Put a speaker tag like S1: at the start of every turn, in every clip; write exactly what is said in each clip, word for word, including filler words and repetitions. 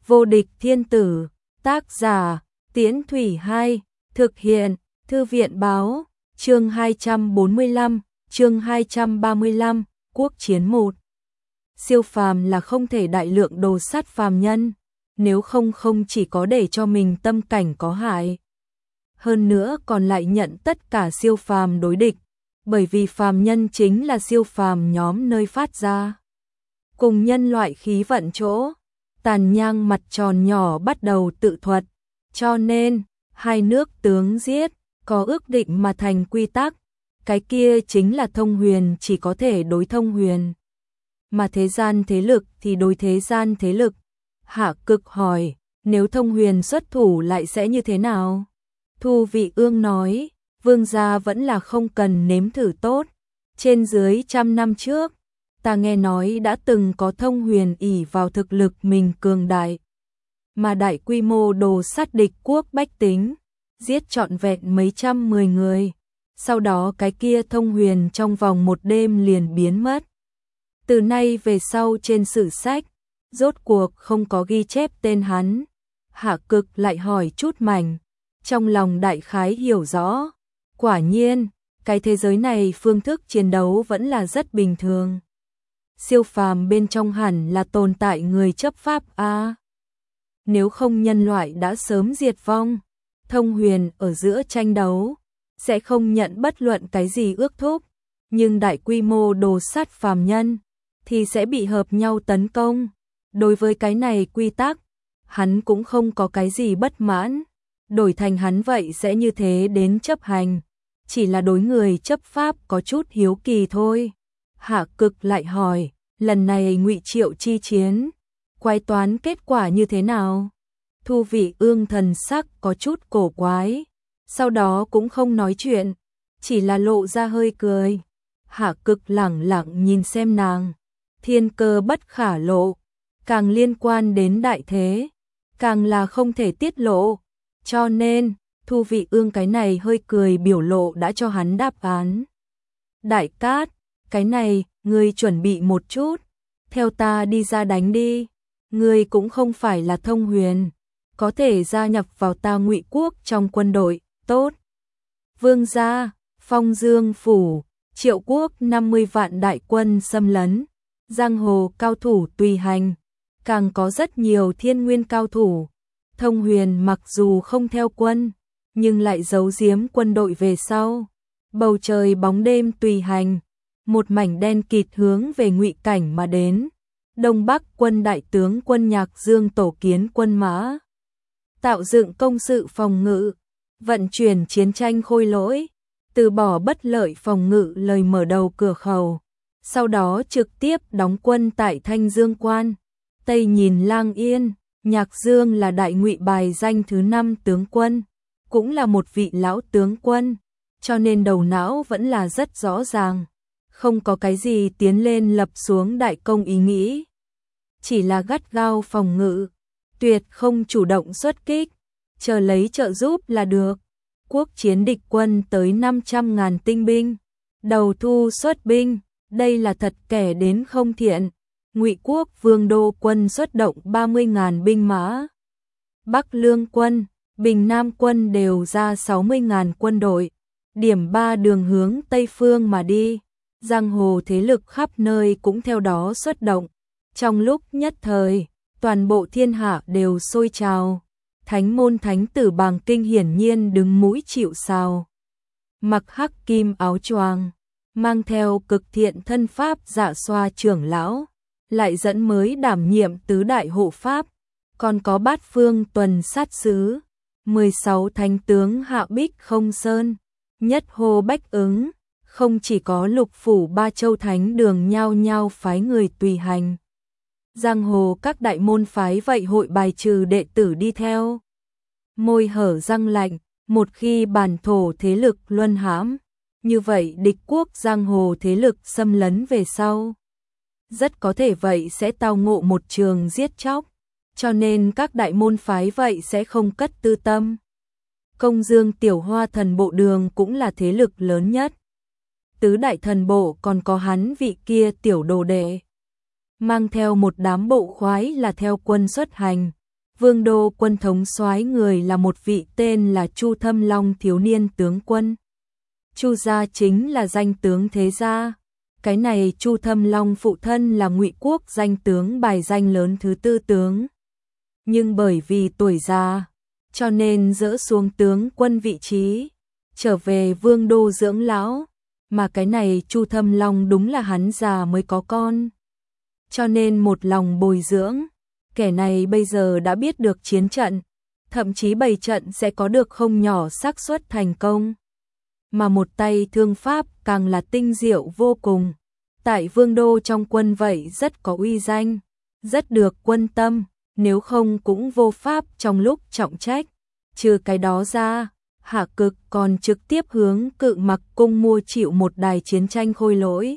S1: Vô địch thiên tử, tác giả, Tiễn Thủy Hai, thực hiện, Thư viện báo, chương hai trăm bốn mươi lăm, chương hai trăm ba mươi lăm, quốc chiến một. Siêu phàm là không thể đại lượng đồ sát phàm nhân, nếu không không chỉ có để cho mình tâm cảnh có hại, hơn nữa còn lại nhận tất cả siêu phàm đối địch, bởi vì phàm nhân chính là siêu phàm nhóm nơi phát ra. Cùng nhân loại khí vận chỗ, Tàn Nhang mặt tròn nhỏ bắt đầu tự thuật, cho nên, hai nước tướng giết, có ước định mà thành quy tắc, cái kia chính là thông huyền chỉ có thể đối thông huyền, mà thế gian thế lực thì đối thế gian thế lực. Hạ Cực hỏi, nếu thông huyền xuất thủ lại sẽ như thế nào? Thu Vị Ương nói, vương gia vẫn là không cần nếm thử tốt, trên dưới trăm năm trước, ta nghe nói đã từng có thông huyền ỷ vào thực lực mình cường đại, mà đại quy mô đồ sát địch quốc bách tính, giết trọn vẹn mấy trăm mười người, sau đó cái kia thông huyền trong vòng một đêm liền biến mất. Từ nay về sau trên sử sách, rốt cuộc không có ghi chép tên hắn. Hạ Cực lại hỏi chút mảnh, trong lòng đại khái hiểu rõ, quả nhiên, cái thế giới này phương thức chiến đấu vẫn là rất bình thường. Siêu phàm bên trong hẳn là tồn tại người chấp pháp a. À, nếu không nhân loại đã sớm diệt vong, thông huyền ở giữa tranh đấu sẽ không nhận bất luận cái gì ước thúc, nhưng đại quy mô đồ sát phàm nhân thì sẽ bị hợp nhau tấn công. Đối với cái này quy tắc, hắn cũng không có cái gì bất mãn, đổi thành hắn vậy sẽ như thế đến chấp hành, chỉ là đối người chấp pháp có chút hiếu kỳ thôi. Hạ Cực lại hỏi, lần này Ngụy Triệu chi chiến, quái toán kết quả như thế nào? Thu Vị Ương thần sắc có chút cổ quái, sau đó cũng không nói chuyện, chỉ là lộ ra hơi cười. Hạ Cực lẳng lặng nhìn xem nàng, thiên cơ bất khả lộ, càng liên quan đến đại thế, càng là không thể tiết lộ, cho nên, Thu Vị Ương cái này hơi cười biểu lộ đã cho hắn đáp án. Đại Cát, cái này, ngươi chuẩn bị một chút, theo ta đi ra đánh đi, ngươi cũng không phải là thông huyền, có thể gia nhập vào ta Ngụy quốc trong quân đội, tốt. Vương gia, Phong Dương phủ, Triệu quốc năm mươi vạn đại quân xâm lấn, giang hồ cao thủ tùy hành, càng có rất nhiều thiên nguyên cao thủ. Thông huyền mặc dù không theo quân, nhưng lại giấu giếm quân đội về sau. Bầu trời bóng đêm tùy hành, một mảnh đen kịt hướng về Ngụy cảnh mà đến. Đông Bắc quân đại tướng quân Nhạc Dương tổ kiến quân mã, tạo dựng công sự phòng ngự, vận chuyển chiến tranh khôi lỗi, từ bỏ bất lợi phòng ngự lời mở đầu cửa khẩu, sau đó trực tiếp đóng quân tại Thanh Dương Quan, Tây nhìn Lang Yên. Nhạc Dương là đại Ngụy bài danh thứ năm tướng quân, cũng là một vị lão tướng quân, cho nên đầu não vẫn là rất rõ ràng, không có cái gì tiến lên lập xuống đại công ý nghĩ, chỉ là gắt gao phòng ngự, tuyệt không chủ động xuất kích, chờ lấy trợ giúp là được. Quốc chiến địch quân tới năm trăm ngàn tinh binh, đầu thu xuất binh, đây là thật kẻ đến không thiện. Ngụy quốc vương đô quân xuất động ba mươi ngàn binh mã, Bắc Lương quân, Bình Nam quân đều ra sáu mươi ngàn quân đội, điểm ba đường hướng Tây phương mà đi, giang hồ thế lực khắp nơi cũng theo đó xuất động. Trong lúc nhất thời, toàn bộ thiên hạ đều sôi trào, thánh môn thánh tử Bàng Kinh hiển nhiên đứng mũi chịu sào, mặc hắc kim áo choàng, mang theo cực thiện thân pháp Dạ Xoa trưởng lão, lại dẫn mới đảm nhiệm tứ đại hộ pháp, còn có bát phương tuần sát sứ, mười sáu thánh tướng Hạ Bích không sơn, nhất hô bách ứng, không chỉ có lục phủ ba châu thánh đường nhao nhao phái người tùy hành. Giang hồ các đại môn phái vậy hội bài trừ đệ tử đi theo. Môi hở răng lạnh, một khi bản thổ thế lực luân hãm, như vậy địch quốc giang hồ thế lực xâm lấn về sau, rất có thể vậy sẽ tao ngộ một trường giết chóc, cho nên các đại môn phái vậy sẽ không cất tư tâm. Công Dương Tiểu Hoa thần bộ đường cũng là thế lực lớn nhất. Tứ đại thần bộ còn có hắn vị kia tiểu đồ đệ, mang theo một đám bộ khoái là theo quân xuất hành, Vương Đô Quân thống soái người là một vị tên là Chu Thâm Long thiếu niên tướng quân. Chu gia chính là danh tướng thế gia. Cái này Chu Thâm Long phụ thân là Ngụy Quốc danh tướng bài danh lớn thứ tư tướng. Nhưng bởi vì tuổi già, cho nên dỡ xuống tướng quân vị trí, trở về Vương Đô dưỡng lão, mà cái này Chu Thâm Long đúng là hắn già mới có con. Cho nên một lòng bồi dưỡng, kẻ này bây giờ đã biết được chiến trận, thậm chí bày trận sẽ có được không nhỏ xác suất thành công. Mà một tay thương pháp càng là tinh diệu vô cùng. Tại Vương Đô trong quân vậy rất có uy danh, rất được quân tâm, nếu không cũng vô pháp trong lúc trọng trách. Trừ cái đó ra, Hạ Cực còn trực tiếp hướng Cự Mặc cung mua chịu một đài chiến tranh khôi lỗi,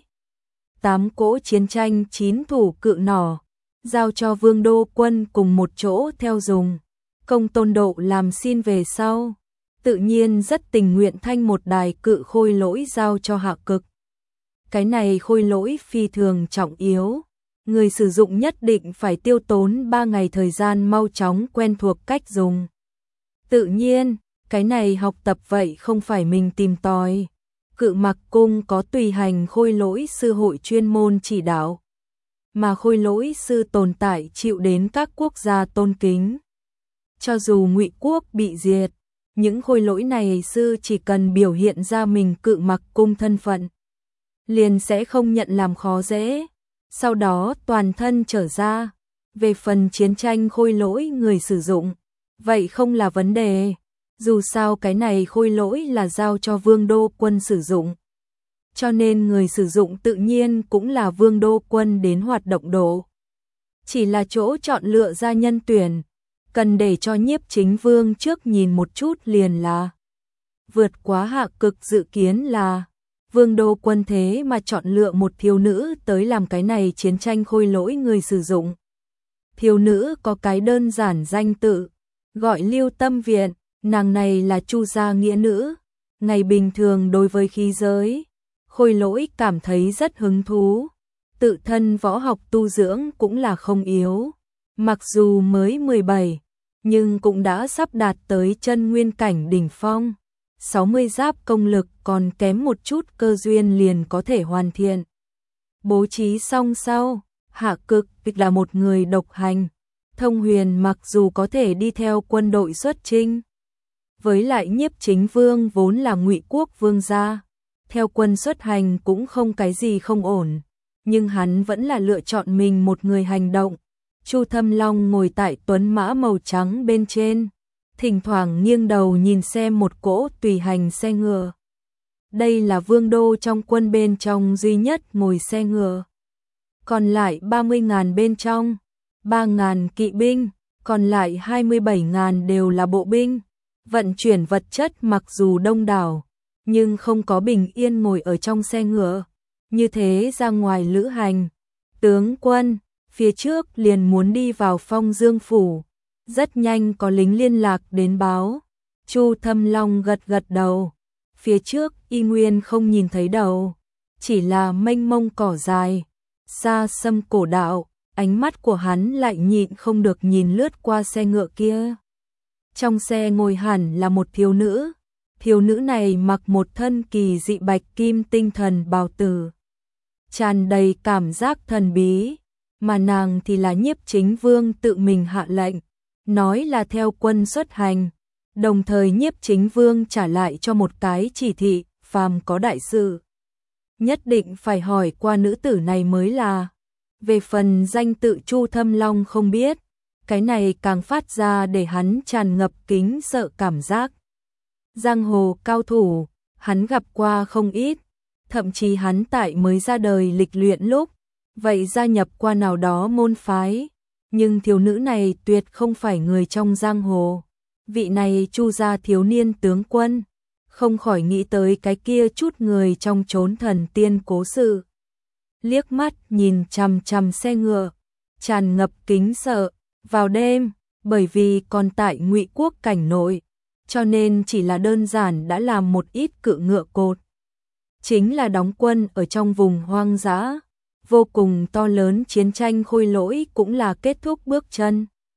S1: tám cỗ chiến tranh chín thủ cự nỏ, giao cho Vương Đô quân cùng một chỗ theo dùng. Công Tôn Độ làm xin về sau, tự nhiên rất tình nguyện thanh một đài cự khôi lỗi giao cho Hạ Cực. Cái này khôi lỗi phi thường trọng yếu, người sử dụng nhất định phải tiêu tốn ba ngày thời gian mau chóng quen thuộc cách dùng. Tự nhiên, cái này học tập vậy không phải mình tìm tòi. Cự Mặc cung có tùy hành khôi lỗi sư hội chuyên môn chỉ đạo, mà khôi lỗi sư tồn tại chịu đến các quốc gia tôn kính. Cho dù Ngụy Quốc bị diệt, những khôi lỗi này sư chỉ cần biểu hiện ra mình Cự Mặc cung thân phận, liền sẽ không nhận làm khó dễ, sau đó toàn thân trở ra. Về phần chiến tranh khôi lỗi người sử dụng, vậy không là vấn đề, dù sao cái này khôi lỗi là giao cho Vương Đô quân sử dụng. Cho nên người sử dụng tự nhiên cũng là Vương Đô quân đến hoạt động độ. Chỉ là chỗ chọn lựa ra nhân tuyển, cần để cho Nhiếp Chính Vương trước nhìn một chút liền là. Vượt quá Hạ Cực dự kiến là Vương Đô quân thế mà chọn lựa một thiếu nữ tới làm cái này chiến tranh khôi lỗi người sử dụng. Thiếu nữ có cái đơn giản danh tự, gọi Lưu Tâm Viện, nàng này là Chu gia nghĩa nữ, ngày bình thường đối với khí giới, khôi lỗi cảm thấy rất hứng thú, tự thân võ học tu dưỡng cũng là không yếu, mặc dù mới mười bảy, nhưng cũng đã sắp đạt tới chân nguyên cảnh đỉnh phong. sáu mươi giáp công lực còn kém một chút cơ duyên liền có thể hoàn thiện. Bố trí xong sau, Hạ Cực là một người độc hành. Thông Huyền mặc dù có thể đi theo quân đội xuất chinh, với lại Nhiếp Chính Vương vốn là Ngụy Quốc vương gia, theo quân xuất hành cũng không cái gì không ổn, nhưng hắn vẫn là lựa chọn mình một người hành động. Chu Thâm Long ngồi tại tuấn mã màu trắng bên trên, thỉnh thoảng nghiêng đầu nhìn xem một cỗ tùy hành xe ngựa. Đây là Vương Đô trong quân bên trong duy nhất ngồi xe ngựa. Còn lại ba mươi ngàn bên trong, ba ngàn kỵ binh, còn lại hai mươi bảy ngàn đều là bộ binh. Vận chuyển vật chất mặc dù đông đảo, nhưng không có bình yên ngồi ở trong xe ngựa. Như thế ra ngoài lữ hành, tướng quân, phía trước liền muốn đi vào Phong Dương Phủ. Rất nhanh có lính liên lạc đến báo. Chu Thâm Long gật gật đầu. Phía trước y nguyên không nhìn thấy đầu, chỉ là mênh mông cỏ dài, xa xăm cổ đạo. Ánh mắt của hắn lại nhịn không được nhìn lướt qua xe ngựa kia. Trong xe ngồi hẳn là một thiếu nữ. Thiếu nữ này mặc một thân kỳ dị bạch kim tinh thần bào tử, tràn đầy cảm giác thần bí, mà nàng thì là Nhiếp Chính Vương tự mình hạ lệnh, nói là theo quân xuất hành, đồng thời Nhiếp Chính Vương trả lại cho một cái chỉ thị, phàm có đại sự, nhất định phải hỏi qua nữ tử này mới là. Về phần danh tự Chu Thâm Long không biết, cái này càng phát ra để hắn tràn ngập kính sợ cảm giác. Giang hồ cao thủ, hắn gặp qua không ít, thậm chí hắn tại mới ra đời lịch luyện lúc, vậy gia nhập qua nào đó môn phái, nhưng thiếu nữ này tuyệt không phải người trong giang hồ. Vị này Chu gia thiếu niên tướng quân, không khỏi nghĩ tới cái kia chút người trong chốn thần tiên cố sự. Liếc mắt nhìn chằm chằm xe ngựa, tràn ngập kính sợ. Vào đêm, bởi vì còn tại Ngụy Quốc cảnh nội, cho nên chỉ là đơn giản đã làm một ít cự ngựa cột. Chính là đóng quân ở trong vùng hoang dã, vô cùng to lớn chiến tranh khôi lỗi cũng là kết thúc bước chân.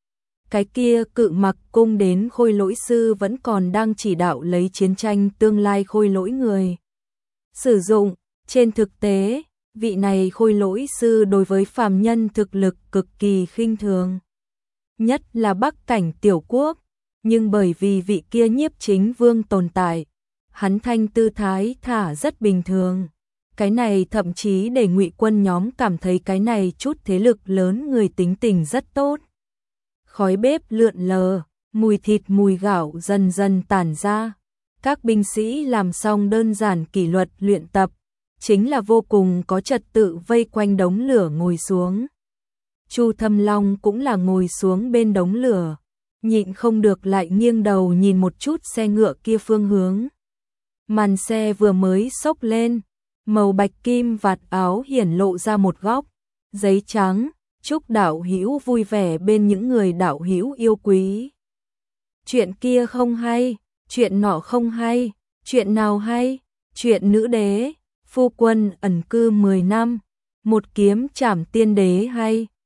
S1: cái kia Cự Mặc cung đến Khôi Lỗi sư vẫn còn đang chỉ đạo lấy chiến tranh tương lai Khôi Lỗi người sử dụng. Trên thực tế, vị này Khôi Lỗi sư đối với phàm nhân thực lực cực kỳ khinh thường, nhất là Bắc cảnh tiểu quốc, nhưng bởi vì vị kia Nhiếp Chính Vương tồn tại, hắn thanh tư thái thả rất bình thường. Cái này thậm chí để Ngụy Quân nhóm cảm thấy cái này chút thế lực lớn người tính tình rất tốt. Khói bếp lượn lờ, mùi thịt mùi gạo dần dần tản ra. Các binh sĩ làm xong đơn giản kỷ luật luyện tập, chính là vô cùng có trật tự vây quanh đống lửa ngồi xuống. Chu Thâm Long cũng là ngồi xuống bên đống lửa, nhịn không được lại nghiêng đầu nhìn một chút xe ngựa kia phương hướng. Màn xe vừa mới xốc lên, màu bạch kim vạt áo hiển lộ ra một góc, giấy trắng, chúc đạo hữu vui vẻ bên những người đạo hữu yêu quý. Chuyện kia không hay, chuyện nọ không hay, chuyện nào hay, chuyện nữ đế, phu quân ẩn cư mười năm, một kiếm trảm tiên đế hay.